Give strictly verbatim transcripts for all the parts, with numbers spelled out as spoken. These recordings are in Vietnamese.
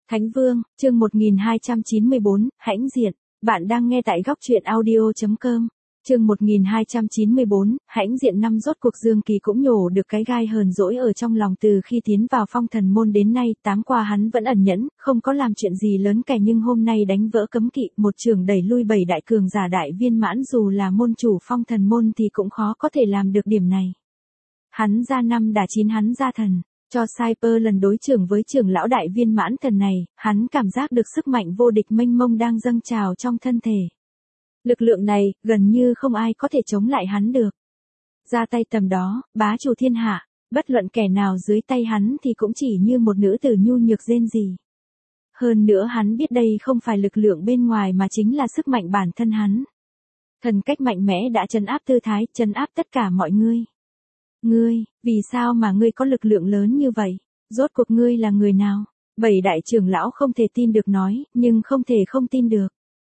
Thánh Vương, chương một nghìn hai trăm chín mươi bốn, hãnh diện. Bạn đang nghe tại góc truyện audio chấm com. Chương một nghìn hai trăm chín mươi bốn, hãnh diện. Năm rốt cuộc Dương Kỳ cũng nhổ được cái gai hờn dỗi ở trong lòng từ khi tiến vào phong thần môn đến nay. Tám qua hắn vẫn ẩn nhẫn, không có làm chuyện gì lớn kẻ, nhưng hôm nay đánh vỡ cấm kỵ, một trường đẩy lui bảy đại cường giả đại viên mãn, dù là môn chủ phong thần môn thì cũng khó có thể làm được điểm này. Hắn ra năm đả chín, hắn ra thần. Cho Cyper lần đối trưởng với trưởng lão đại viên mãn thần này, hắn cảm giác được sức mạnh vô địch mênh mông đang dâng trào trong thân thể. Lực lượng này, gần như không ai có thể chống lại hắn được. Ra tay tầm đó, bá chủ thiên hạ, bất luận kẻ nào dưới tay hắn thì cũng chỉ như một nữ tử nhu nhược rên rỉ. Hơn nữa hắn biết đây không phải lực lượng bên ngoài mà chính là sức mạnh bản thân hắn. Thần cách mạnh mẽ đã trấn áp tư thái, trấn áp tất cả mọi người. Ngươi, vì sao mà ngươi có lực lượng lớn như vậy? Rốt cuộc ngươi là người nào? Bảy đại trưởng lão không thể tin được nói, nhưng không thể không tin được.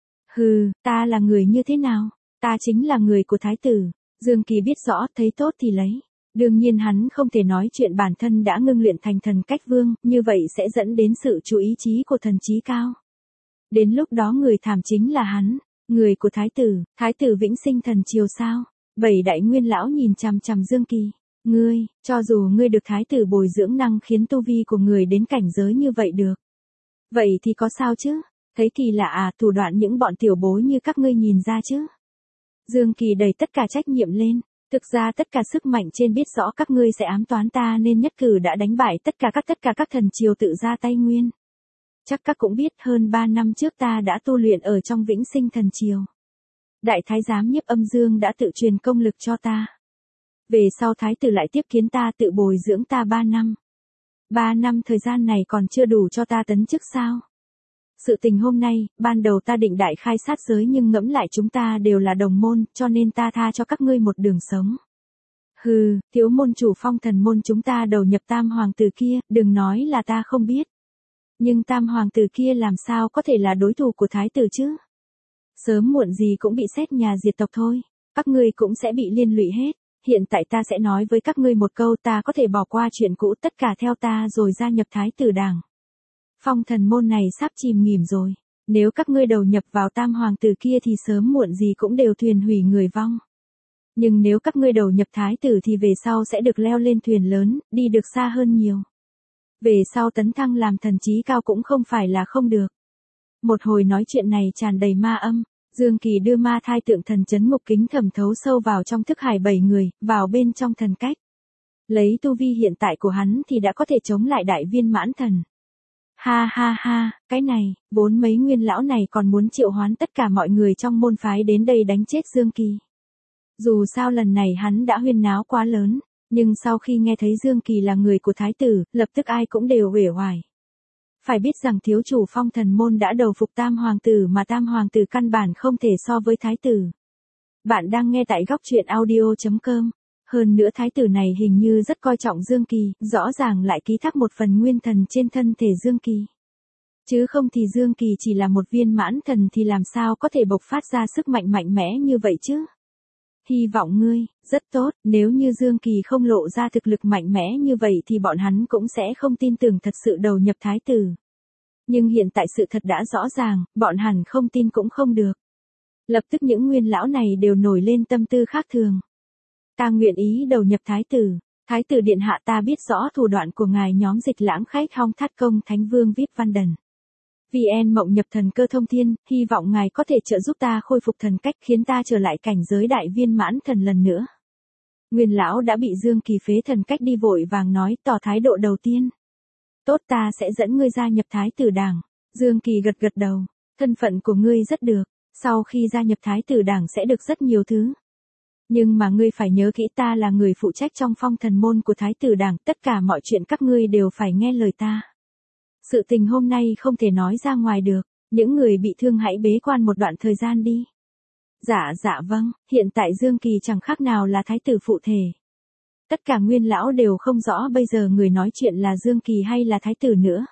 Hừ, ta là người như thế nào? Ta chính là người của thái tử. Dương Kỳ biết rõ, thấy tốt thì lấy. Đương nhiên hắn không thể nói chuyện bản thân đã ngưng luyện thành thần cách vương, như vậy sẽ dẫn đến sự chú ý chí của thần trí cao. Đến lúc đó người thảm chính là hắn, người của thái tử, thái tử vĩnh sinh thần triều sao? Bảy đại nguyên lão nhìn chằm chằm Dương Kỳ. Ngươi, cho dù ngươi được thái tử bồi dưỡng năng khiến tu vi của người đến cảnh giới như vậy được. Vậy thì có sao chứ? Thấy kỳ lạ à, thủ đoạn những bọn tiểu bối như các ngươi nhìn ra chứ? Dương Kỳ đẩy tất cả trách nhiệm lên. Thực ra tất cả sức mạnh trên biết rõ các ngươi sẽ ám toán ta nên nhất cử đã đánh bại tất cả các tất cả các thần triều tự ra tay nguyên. Chắc các cũng biết hơn ba năm trước ta đã tu luyện ở trong vĩnh sinh thần triều. Đại thái giám Nhiếp Âm Dương đã tự truyền công lực cho ta. Về sau thái tử lại tiếp kiến ta, tự bồi dưỡng ta ba năm. Ba năm thời gian này còn chưa đủ cho ta tấn chức sao? Sự tình hôm nay, ban đầu ta định đại khai sát giới nhưng ngẫm lại chúng ta đều là đồng môn, cho nên ta tha cho các ngươi một đường sống. Hừ, thiếu môn chủ phong thần môn chúng ta đầu nhập tam hoàng tử kia, đừng nói là ta không biết. Nhưng tam hoàng tử kia làm sao có thể là đối thủ của thái tử chứ? Sớm muộn gì cũng bị xét nhà diệt tộc thôi, các ngươi cũng sẽ bị liên lụy hết. Hiện tại ta sẽ nói với các ngươi một câu, ta có thể bỏ qua chuyện cũ, tất cả theo ta rồi gia nhập thái tử đảng. Phong thần môn này sắp chìm nghỉm rồi, nếu các ngươi đầu nhập vào tam hoàng tử kia thì sớm muộn gì cũng đều thuyền hủy người vong. Nhưng nếu các ngươi đầu nhập thái tử thì về sau sẽ được leo lên thuyền lớn, đi được xa hơn nhiều. Về sau tấn thăng làm thần trí cao cũng không phải là không được. Một hồi nói chuyện này tràn đầy ma âm. Dương Kỳ đưa ma thai tượng thần chấn ngục kính thẩm thấu sâu vào trong thức hải bảy người, vào bên trong thần cách. Lấy tu vi hiện tại của hắn thì đã có thể chống lại đại viên mãn thần. Ha ha ha, cái này, vốn mấy nguyên lão này còn muốn triệu hoán tất cả mọi người trong môn phái đến đây đánh chết Dương Kỳ. Dù sao lần này hắn đã huyên náo quá lớn, nhưng sau khi nghe thấy Dương Kỳ là người của thái tử, lập tức ai cũng đều uể oải. Phải biết rằng thiếu chủ phong thần môn đã đầu phục tam hoàng tử mà tam hoàng tử căn bản không thể so với thái tử. Bạn đang nghe tại góc truyện audio chấm com. Hơn nữa thái tử này hình như rất coi trọng Dương Kỳ, rõ ràng lại ký thác một phần nguyên thần trên thân thể Dương Kỳ. Chứ không thì Dương Kỳ chỉ là một viên mãn thần thì làm sao có thể bộc phát ra sức mạnh mạnh mẽ như vậy chứ? Hy vọng ngươi, rất tốt, nếu như Dương Kỳ không lộ ra thực lực mạnh mẽ như vậy thì bọn hắn cũng sẽ không tin tưởng thật sự đầu nhập thái tử. Nhưng hiện tại sự thật đã rõ ràng, bọn hẳn không tin cũng không được. Lập tức những nguyên lão này đều nổi lên tâm tư khác thường. Ta nguyện ý đầu nhập thái tử. Thái tử điện hạ, ta biết rõ thủ đoạn của ngài. Nhóm Dịch Lãng khách Hong Thát Công Thánh Vương vê i pê Văn Đần. vê en Mộng nhập thần cơ thông thiên, hy vọng ngài có thể trợ giúp ta khôi phục thần cách, khiến ta trở lại cảnh giới đại viên mãn thần lần nữa. Nguyên lão đã bị Dương Kỳ phế thần cách đi, vội vàng nói, tỏ thái độ đầu tiên. Tốt, ta sẽ dẫn ngươi gia nhập thái tử đảng. Dương Kỳ gật gật đầu, thân phận của ngươi rất được, sau khi gia nhập thái tử đảng sẽ được rất nhiều thứ. Nhưng mà ngươi phải nhớ kỹ, ta là người phụ trách trong phong thần môn của thái tử đảng, tất cả mọi chuyện các ngươi đều phải nghe lời ta. Sự tình hôm nay không thể nói ra ngoài được, những người bị thương hãy bế quan một đoạn thời gian đi. Dạ dạ vâng, hiện tại Dương Kỳ chẳng khác nào là thái tử phụ thể. Tất cả nguyên lão đều không rõ bây giờ người nói chuyện là Dương Kỳ hay là thái tử nữa.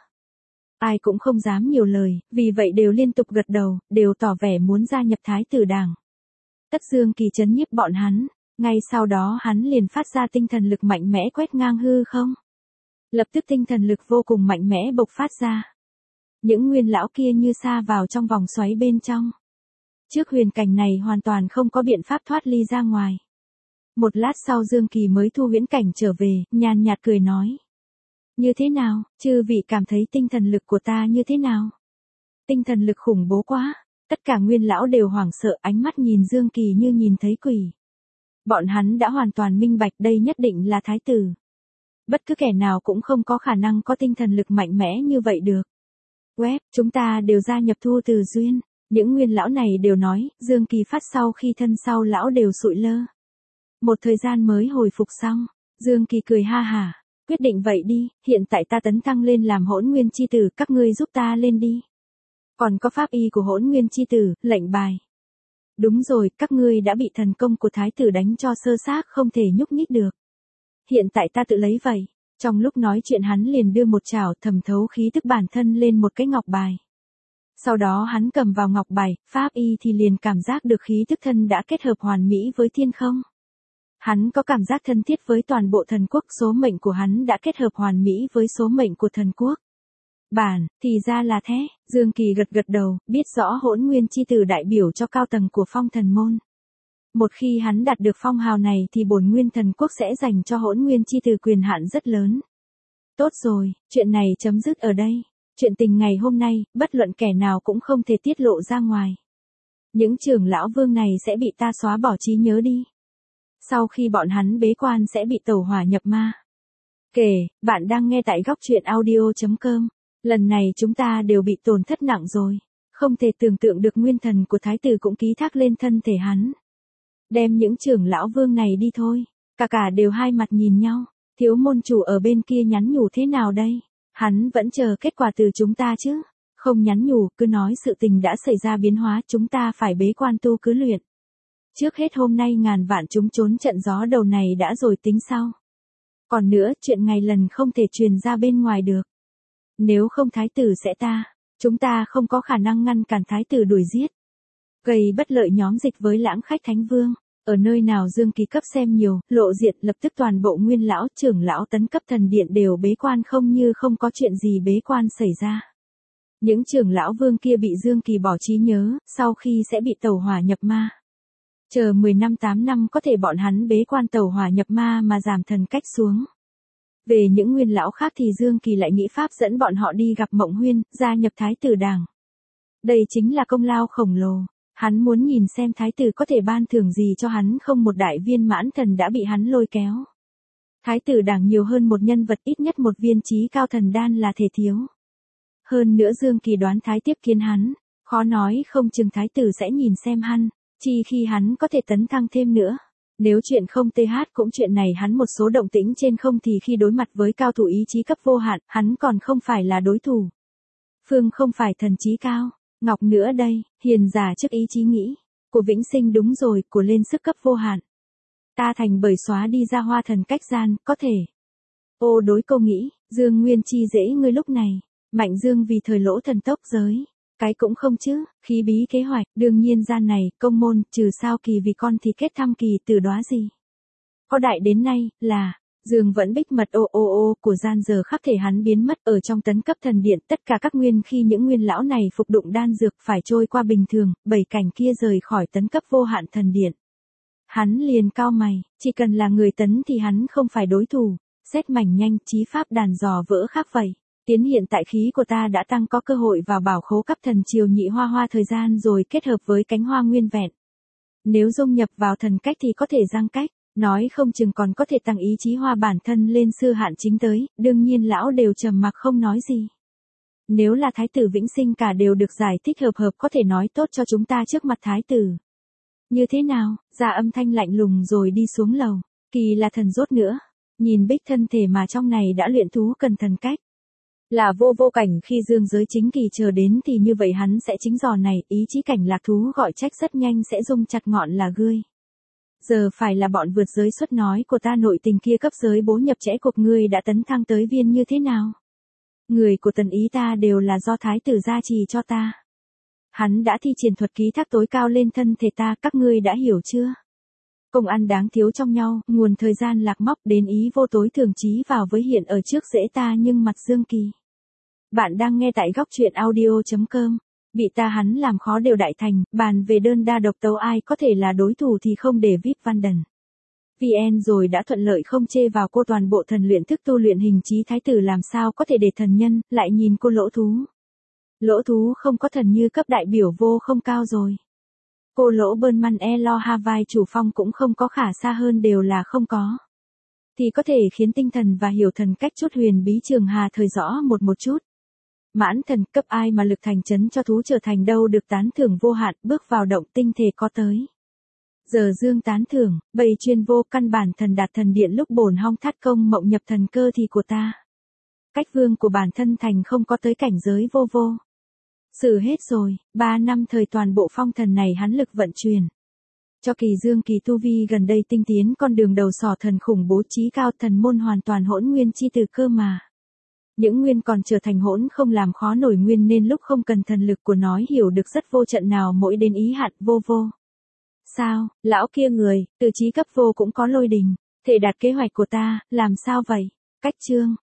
Ai cũng không dám nhiều lời, vì vậy đều liên tục gật đầu, đều tỏ vẻ muốn gia nhập thái tử đảng. Tất Dương Kỳ trấn nhiếp bọn hắn, ngay sau đó hắn liền phát ra tinh thần lực mạnh mẽ quét ngang hư không. Lập tức tinh thần lực vô cùng mạnh mẽ bộc phát ra. Những nguyên lão kia như sa vào trong vòng xoáy bên trong. Trước huyền cảnh này hoàn toàn không có biện pháp thoát ly ra ngoài. Một lát sau Dương Kỳ mới thu huyễn cảnh trở về, nhàn nhạt cười nói. Như thế nào, chư vị cảm thấy tinh thần lực của ta như thế nào? Tinh thần lực khủng bố quá, tất cả nguyên lão đều hoảng sợ, ánh mắt nhìn Dương Kỳ như nhìn thấy quỷ. Bọn hắn đã hoàn toàn minh bạch đây nhất định là thái tử. Bất cứ kẻ nào cũng không có khả năng có tinh thần lực mạnh mẽ như vậy được. Web, chúng ta đều gia nhập thu từ duyên. Những nguyên lão này đều nói, Dương Kỳ phát sau khi thân sau lão đều sụi lơ. Một thời gian mới hồi phục xong, Dương Kỳ cười ha hả, quyết định vậy đi, hiện tại ta tấn thăng lên làm hỗn nguyên chi tử, các ngươi giúp ta lên đi. Còn có pháp y của hỗn nguyên chi tử, lệnh bài. Đúng rồi, các ngươi đã bị thần công của thái tử đánh cho sơ xác không thể nhúc nhích được. Hiện tại ta tự lấy vậy. Trong lúc nói chuyện hắn liền đưa một chảo thẩm thấu khí tức bản thân lên một cái ngọc bài. Sau đó hắn cầm vào ngọc bài, pháp y thì liền cảm giác được khí tức thân đã kết hợp hoàn mỹ với thiên không. Hắn có cảm giác thân thiết với toàn bộ thần quốc, số mệnh của hắn đã kết hợp hoàn mỹ với số mệnh của thần quốc. Bản, thì ra là thế, Dương Kỳ gật gật đầu, biết rõ hỗn nguyên chi tử đại biểu cho cao tầng của phong thần môn. Một khi hắn đạt được phong hào này thì bổn nguyên thần quốc sẽ dành cho hỗn nguyên chi tử quyền hạn rất lớn. Tốt rồi, chuyện này chấm dứt ở đây. Chuyện tình ngày hôm nay, bất luận kẻ nào cũng không thể tiết lộ ra ngoài. Những trưởng lão vương này sẽ bị ta xóa bỏ trí nhớ đi. Sau khi bọn hắn bế quan sẽ bị tẩu hỏa nhập ma. Kể, bạn đang nghe tại góc truyện audio chấm com. Lần này chúng ta đều bị tổn thất nặng rồi. Không thể tưởng tượng được nguyên thần của thái tử cũng ký thác lên thân thể hắn. Đem những trưởng lão vương này đi thôi. Cả cả đều hai mặt nhìn nhau. Thiếu môn chủ ở bên kia nhắn nhủ thế nào đây? Hắn vẫn chờ kết quả từ chúng ta chứ. Không nhắn nhủ, cứ nói sự tình đã xảy ra biến hóa, chúng ta phải bế quan tu cứ luyện. Trước hết hôm nay ngàn vạn chúng trốn trận gió đầu này đã rồi tính sau. Còn nữa, chuyện ngày lần không thể truyền ra bên ngoài được. Nếu không thái tử sẽ ta, chúng ta không có khả năng ngăn cản thái tử đuổi giết. Gây bất lợi nhóm dịch với lãng khách thánh vương. Ở nơi nào Dương Kỳ cấp xem nhiều, lộ diện lập tức toàn bộ nguyên lão, trưởng lão tấn cấp thần điện đều bế quan không như không có chuyện gì bế quan xảy ra. Những trưởng lão vương kia bị Dương Kỳ bỏ trí nhớ, sau khi sẽ bị tẩu hỏa nhập ma. Chờ mười năm tám năm có thể bọn hắn bế quan tẩu hỏa nhập ma mà giảm thần cách xuống. Về những nguyên lão khác thì Dương Kỳ lại nghĩ pháp dẫn bọn họ đi gặp Mộng Huyên, gia nhập thái tử đảng. Đây chính là công lao khổng lồ. Hắn muốn nhìn xem thái tử có thể ban thưởng gì cho hắn, không một đại viên mãn thần đã bị hắn lôi kéo. Thái tử đảng nhiều hơn một nhân vật, ít nhất một viên chí cao thần đan là thể thiếu. Hơn nữa Dương Kỳ đoán thái tiếp kiến hắn, khó nói không chừng thái tử sẽ nhìn xem hắn, chi khi hắn có thể tấn thăng thêm nữa. Nếu chuyện không th cũng chuyện này hắn một số động tĩnh trên không thì khi đối mặt với cao thủ ý chí cấp vô hạn, hắn còn không phải là đối thủ. Phương không phải thần chí cao. Ngọc nữa đây, hiền giả trước ý chí nghĩ, của vĩnh sinh đúng rồi, của lên sức cấp vô hạn. Ta thành bởi xóa đi ra hoa thần cách gian, có thể. Ô đối câu nghĩ, Dương Nguyên chi dễ ngươi lúc này, Mạnh Dương vì thời lỗ thần tốc giới. Cái cũng không chứ, khí bí kế hoạch, đương nhiên gian này, công môn, trừ sao kỳ vì con thì kết thăm kỳ từ đóa gì. Có đại đến nay, là, Dương vẫn bích mật ô ô ô của gian giờ khắc thể hắn biến mất ở trong tấn cấp thần điện, tất cả các nguyên khi những nguyên lão này phục đụng đan dược phải trôi qua bình thường, bảy cảnh kia rời khỏi tấn cấp vô hạn thần điện. Hắn liền cao mày, chỉ cần là người tấn thì hắn không phải đối thủ, xét mảnh nhanh, chí pháp đàn dò vỡ khác vậy. Tiến hiện tại khí của ta đã tăng có cơ hội vào bảo khố cấp thần triều nhị hoa hoa thời gian rồi kết hợp với cánh hoa nguyên vẹn. Nếu dung nhập vào thần cách thì có thể giang cách. Nói không chừng còn có thể tăng ý chí hoa bản thân lên sư hạn chính tới, đương nhiên lão đều trầm mặc không nói gì. Nếu là thái tử vĩnh sinh cả đều được giải thích hợp hợp có thể nói tốt cho chúng ta trước mặt thái tử. Như thế nào, ra âm thanh lạnh lùng rồi đi xuống lầu, kỳ là thần rốt nữa, nhìn bích thân thể mà trong này đã luyện thú cần thần cách. Là vô vô cảnh khi dương giới chính kỳ chờ đến thì như vậy hắn sẽ chính giò này, ý chí cảnh lạc thú gọi trách rất nhanh sẽ rung chặt ngọn là gươi. Giờ phải là bọn vượt giới xuất nói của ta nội tình kia cấp giới bố nhập trẽ cuộc ngươi đã tấn thăng tới viên như thế nào. Người của tần ý ta đều là do thái tử gia trì cho ta. Hắn đã thi triển thuật ký thác tối cao lên thân thể ta, các ngươi đã hiểu chưa? Công ăn đáng thiếu trong nhau, nguồn thời gian lạc móc đến ý vô tối thường chí vào với hiện ở trước dễ ta nhưng mặt Dương Kỳ. Bạn đang nghe tại góc truyện audio.com. Bị ta hắn làm khó đều đại thành, bàn về đơn đa độc tấu ai có thể là đối thủ thì không để vê i pê Vanden. vê en rồi đã thuận lợi không chê vào cô toàn bộ thần luyện thức tu luyện hình chí thái tử làm sao có thể để thần nhân, lại nhìn cô lỗ thú. Lỗ thú không có thần như cấp đại biểu vô không cao rồi. Cô lỗ bơn măn e lo Hawaii chủ phong cũng không có khả xa hơn đều là không có. Thì có thể khiến tinh thần và hiểu thần cách chút huyền bí trường hà thời rõ một một chút. Mãn thần cấp ai mà lực thành chấn cho thú trở thành đâu được tán thưởng vô hạn bước vào động tinh thể có tới. Giờ dương tán thưởng, bầy chuyên vô căn bản thần đạt thần điện lúc bổn hong thắt công mộng nhập thần cơ thì của ta. Cách vương của bản thân thành không có tới cảnh giới vô vô. Xử hết rồi, ba năm thời toàn bộ phong thần này hắn lực vận chuyển. Cho kỳ dương kỳ tu vi gần đây tinh tiến con đường đầu sỏ thần khủng bố trí cao thần môn hoàn toàn hỗn nguyên chi từ cơ mà. Những nguyên còn trở thành hỗn không làm khó nổi nguyên nên lúc không cần thần lực của nói hiểu được rất vô trận nào mỗi đến ý hạn vô vô. Sao, lão kia người, từ trí cấp vô cũng có lôi đình, thể đạt kế hoạch của ta, làm sao vậy? Cách chương,